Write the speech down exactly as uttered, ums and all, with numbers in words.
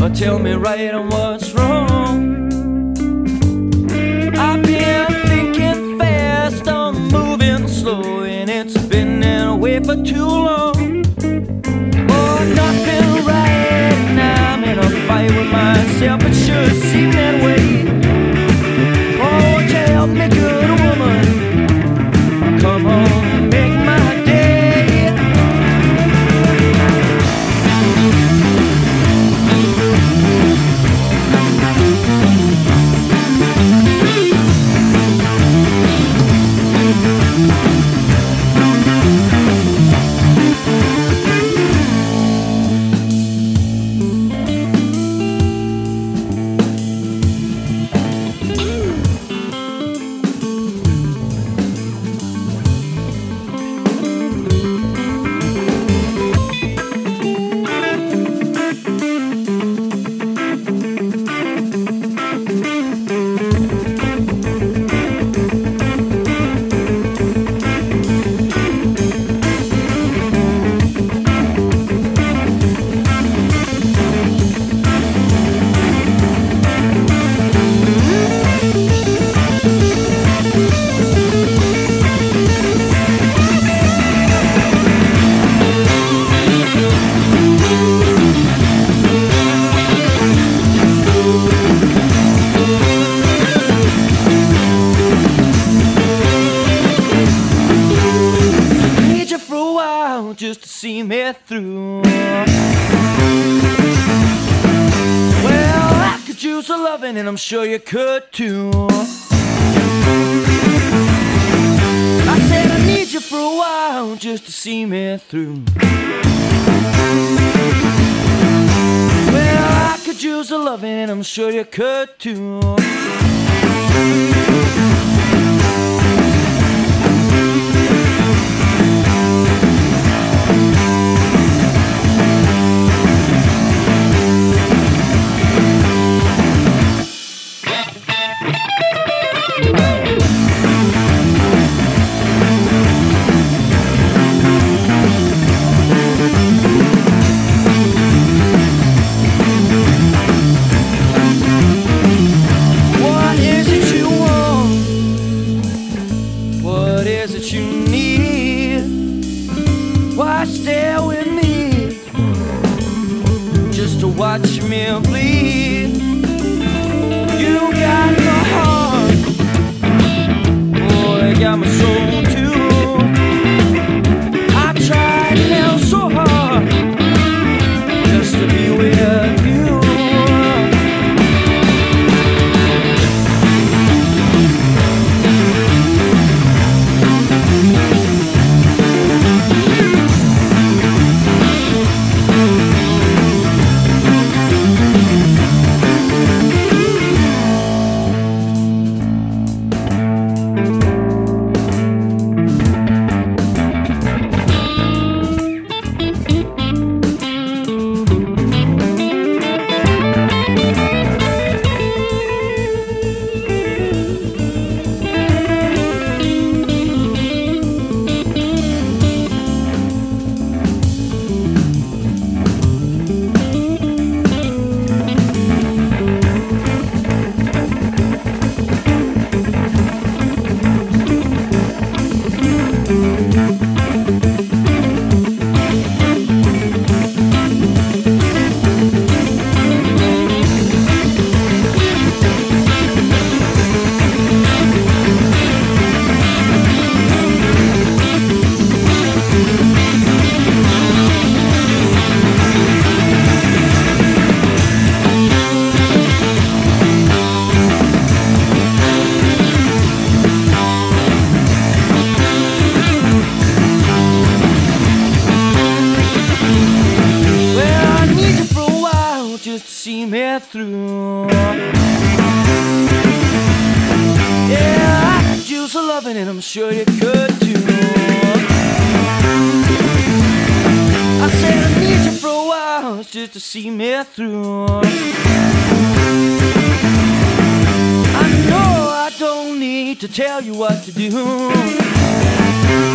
So tell me right on what's wrong. I've been thinking fast, I'm moving slow, and it's been that way for too long. Oh, nothing right, and I'm in a fight with myself. It sure seems that way. Oh, tell me, good woman, come on, make my day. Just to see me through. Well, I could use a loving, and I'm sure you could too. I said I need you for a while, just to see me through. Well, I could use a loving, and I'm sure you could too. Stay with me, just to watch me bleed. You got my heart, boy, you got my soul too. I tried now so hard just to be with you. See me through. Yeah, I could use a loving, and I'm sure you could too. I said I need you for a while, just to see me through. I know I don't need to tell you what to do.